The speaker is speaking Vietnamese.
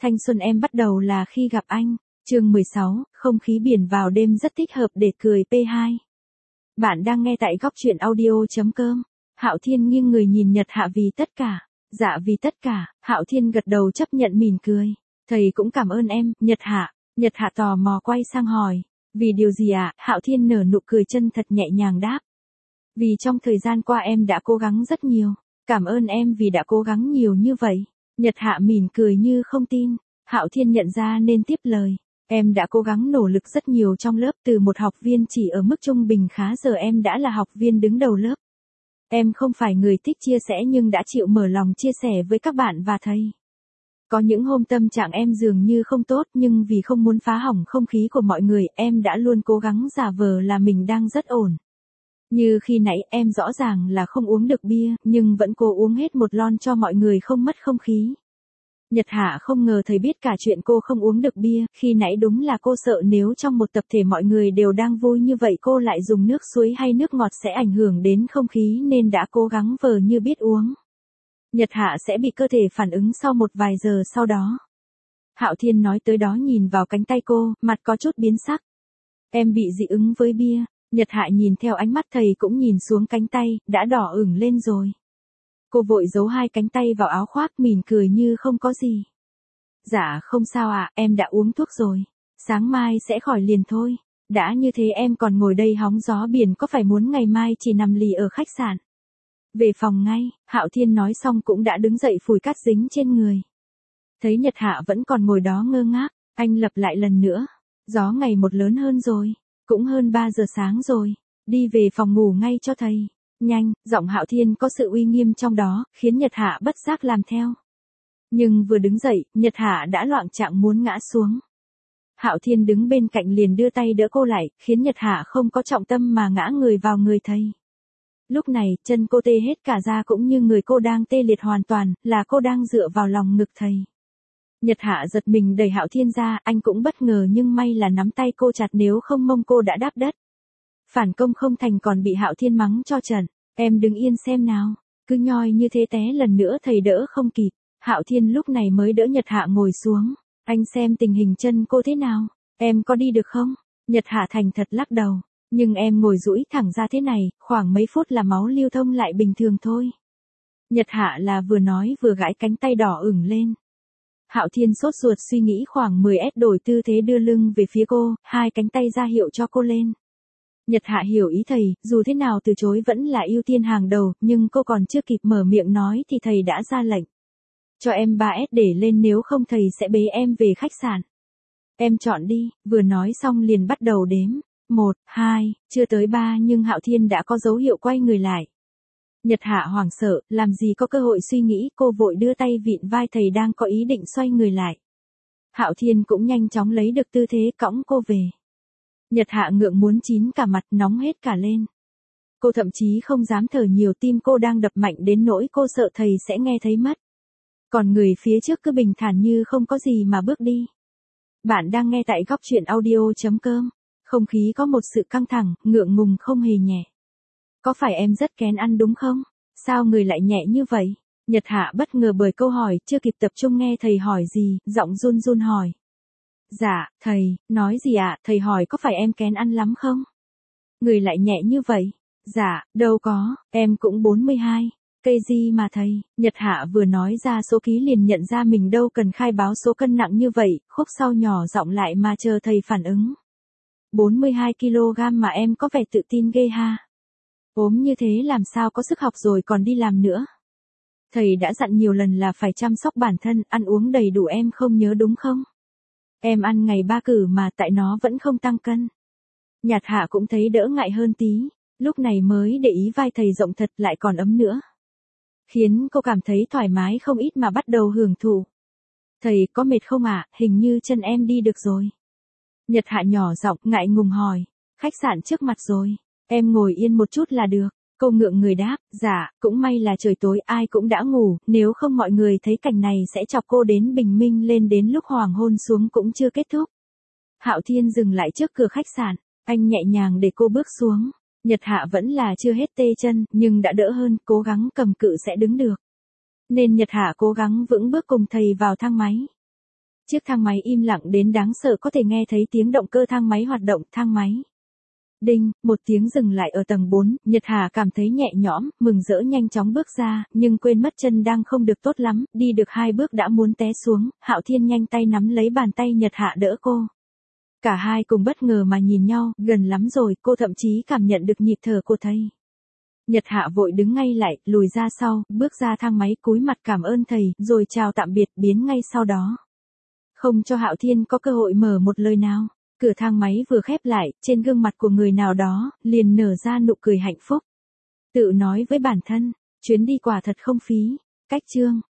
Thanh xuân em bắt đầu là khi gặp anh. Chương 16, không khí biển vào đêm rất thích hợp để cười P2. Bạn đang nghe tại góc truyện audio.com. Hạo Thiên nghiêng người nhìn Nhật Hạ vì tất cả. Dạ vì tất cả, Hạo Thiên gật đầu chấp nhận mỉm cười. Thầy cũng cảm ơn em, Nhật Hạ. Nhật Hạ tò mò quay sang hỏi. Vì điều gì ạ? Hạo Thiên nở nụ cười chân thật nhẹ nhàng đáp. Vì trong thời gian qua em đã cố gắng rất nhiều. Cảm ơn em vì đã cố gắng nhiều như vậy. Nhật Hạ mỉm cười như không tin. Hạo Thiên nhận ra nên tiếp lời. Em đã cố gắng nỗ lực rất nhiều trong lớp, từ một học viên chỉ ở mức trung bình khá giờ em đã là học viên đứng đầu lớp. Em không phải người thích chia sẻ nhưng đã chịu mở lòng chia sẻ với các bạn và thầy. Có những hôm tâm trạng em dường như không tốt nhưng vì không muốn phá hỏng không khí của mọi người, em đã luôn cố gắng giả vờ là mình đang rất ổn. Như khi nãy em rõ ràng là không uống được bia, nhưng vẫn cố uống hết một lon cho mọi người không mất không khí. Nhật Hạ không ngờ thầy biết cả chuyện cô không uống được bia, khi nãy đúng là cô sợ nếu trong một tập thể mọi người đều đang vui như vậy cô lại dùng nước suối hay nước ngọt sẽ ảnh hưởng đến không khí nên đã cố gắng vờ như biết uống. Nhật Hạ sẽ bị cơ thể phản ứng sau một vài giờ sau đó. Hạo Thiên nói tới đó nhìn vào cánh tay cô, mặt có chút biến sắc. Em bị dị ứng với bia. Nhật Hạ nhìn theo ánh mắt thầy cũng nhìn xuống cánh tay, đã đỏ ửng lên rồi. Cô vội giấu hai cánh tay vào áo khoác mỉm cười như không có gì. Dạ không sao ạ, em đã uống thuốc rồi. Sáng mai sẽ khỏi liền thôi. Đã như thế em còn ngồi đây hóng gió biển có phải muốn ngày mai chỉ nằm lì ở khách sạn. Về phòng ngay, Hạo Thiên nói xong cũng đã đứng dậy phủi cát dính trên người. Thấy Nhật Hạ vẫn còn ngồi đó ngơ ngác, anh lặp lại lần nữa. Gió ngày một lớn hơn rồi, cũng hơn 3 giờ sáng rồi. Đi về phòng ngủ ngay cho thầy. Nhanh, giọng Hạo Thiên có sự uy nghiêm trong đó, khiến Nhật Hạ bất giác làm theo. Nhưng vừa đứng dậy, Nhật Hạ đã loạng choạng muốn ngã xuống. Hạo Thiên đứng bên cạnh liền đưa tay đỡ cô lại, khiến Nhật Hạ không có trọng tâm mà ngã người vào người thầy. Lúc này, chân cô tê hết cả ra cũng như người cô đang tê liệt hoàn toàn, là cô đang dựa vào lòng ngực thầy. Nhật Hạ giật mình đẩy Hạo Thiên ra, anh cũng bất ngờ nhưng may là nắm tay cô chặt nếu không mông cô đã đáp đất. Phản công không thành còn bị Hạo Thiên mắng cho trận. Em đứng yên xem nào. Cứ nhoi như thế té lần nữa thầy đỡ không kịp. Hạo Thiên lúc này mới đỡ Nhật Hạ ngồi xuống. Anh xem tình hình chân cô thế nào. Em có đi được không? Nhật Hạ thành thật lắc đầu. Nhưng em ngồi duỗi thẳng ra thế này, khoảng mấy phút là máu lưu thông lại bình thường thôi. Nhật Hạ là vừa nói vừa gãi cánh tay đỏ ửng lên. Hạo Thiên sốt ruột suy nghĩ khoảng 10s đổi tư thế đưa lưng về phía cô, hai cánh tay ra hiệu cho cô lên. Nhật Hạ hiểu ý thầy, dù thế nào từ chối vẫn là ưu tiên hàng đầu, nhưng cô còn chưa kịp mở miệng nói thì thầy đã ra lệnh. Cho em 3s để lên nếu không thầy sẽ bế em về khách sạn. Em chọn đi, vừa nói xong liền bắt đầu đếm. 1, 2, chưa tới 3 nhưng Hạo Thiên đã có dấu hiệu quay người lại. Nhật Hạ hoảng sợ, làm gì có cơ hội suy nghĩ, cô vội đưa tay vịn vai thầy đang có ý định xoay người lại. Hạo Thiên cũng nhanh chóng lấy được tư thế cõng cô về. Nhật Hạ ngượng muốn chín cả mặt, nóng hết cả lên. Cô thậm chí không dám thở nhiều, tim cô đang đập mạnh đến nỗi cô sợ thầy sẽ nghe thấy mất. Còn người phía trước cứ bình thản như không có gì mà bước đi. Bạn đang nghe tại góc truyện audio.com. Không khí có một sự căng thẳng, ngượng ngùng không hề nhẹ. Có phải em rất kén ăn đúng không? Sao người lại nhẹ như vậy? Nhật Hạ bất ngờ bởi câu hỏi, chưa kịp tập trung nghe thầy hỏi gì, giọng run run hỏi. Dạ, thầy, nói gì ạ? Thầy hỏi có phải em kén ăn lắm không? Người lại nhẹ như vậy. Dạ, đâu có, em cũng 42. Cây gì mà thầy? Nhật Hạ vừa nói ra số ký liền nhận ra mình đâu cần khai báo số cân nặng như vậy, khúc sau nhỏ giọng lại mà chờ thầy phản ứng. 42 kg mà em có vẻ tự tin ghê ha. Ốm như thế làm sao có sức học rồi còn đi làm nữa. Thầy đã dặn nhiều lần là phải chăm sóc bản thân, ăn uống đầy đủ em không nhớ đúng không? Em ăn ngày 3 cử mà tại nó vẫn không tăng cân. Nhật Hạ cũng thấy đỡ ngại hơn tí, lúc này mới để ý vai thầy rộng thật lại còn ấm nữa. Khiến cô cảm thấy thoải mái không ít mà bắt đầu hưởng thụ. Thầy có mệt không ạ? Hình như chân em đi được rồi. Nhật Hạ nhỏ giọng ngại ngùng hỏi. Khách sạn trước mặt rồi. Em ngồi yên một chút là được. Cô ngượng người đáp. Dạ, cũng may là trời tối ai cũng đã ngủ. Nếu không mọi người thấy cảnh này sẽ chọc cô đến bình minh lên đến lúc hoàng hôn xuống cũng chưa kết thúc. Hạo Thiên dừng lại trước cửa khách sạn. Anh nhẹ nhàng để cô bước xuống. Nhật Hạ vẫn là chưa hết tê chân, nhưng đã đỡ hơn, cố gắng cầm cự sẽ đứng được. Nên Nhật Hạ cố gắng vững bước cùng thầy vào thang máy. Chiếc thang máy im lặng đến đáng sợ, có thể nghe thấy tiếng động cơ thang máy hoạt động. Thang máy đinh, một tiếng dừng lại ở tầng 4, Nhật Hà cảm thấy nhẹ nhõm, mừng rỡ nhanh chóng bước ra, nhưng quên mất chân đang không được tốt lắm, đi được 2 bước đã muốn té xuống, Hạo Thiên nhanh tay nắm lấy bàn tay Nhật Hạ đỡ cô. Cả hai cùng bất ngờ mà nhìn nhau, gần lắm rồi, cô thậm chí cảm nhận được nhịp thở của thầy. Nhật Hạ vội đứng ngay lại, lùi ra sau, bước ra thang máy cúi mặt cảm ơn thầy, rồi chào tạm biệt, biến ngay sau đó. Không cho Hạo Thiên có cơ hội mở một lời nào. Cửa thang máy vừa khép lại, trên gương mặt của người nào đó, liền nở ra nụ cười hạnh phúc. Tự nói với bản thân, chuyến đi quả thật không phí. Cách chương